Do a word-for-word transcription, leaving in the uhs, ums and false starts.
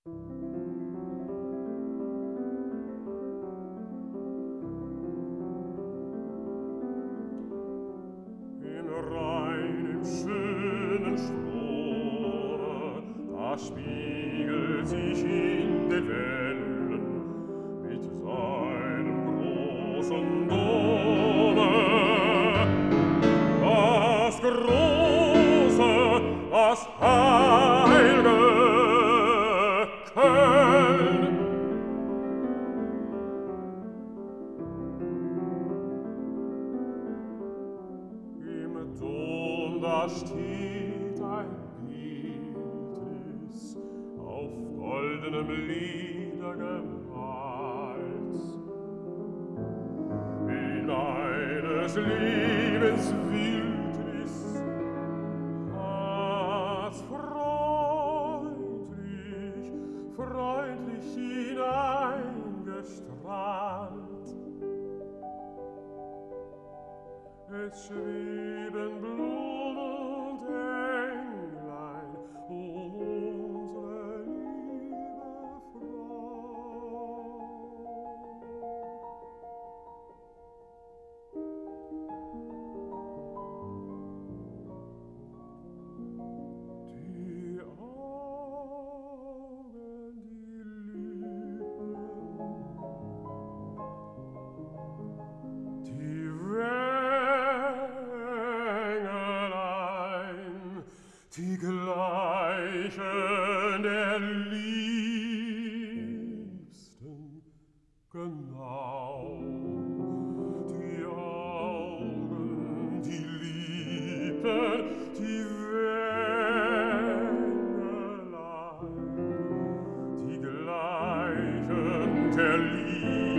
Im Rhein, im schönen Strome, da spiegelt sich in den Wellen mit seinem großen Dome das große, das heil'ge Köln. Im Dom, da steht ein Bildnis auf goldenem Leder gemalt. In eines Lebens Wildnis hat's freundlich, freundlich hineingestrahlt. Es schweben Blumen und Englein um unsere liebe Frau. Die Augen, die Lippen, die Wängelein, die gleichen der Liebsten genau. Die Augen, die Lippen, die Wängelein, die gleichen der Liebsten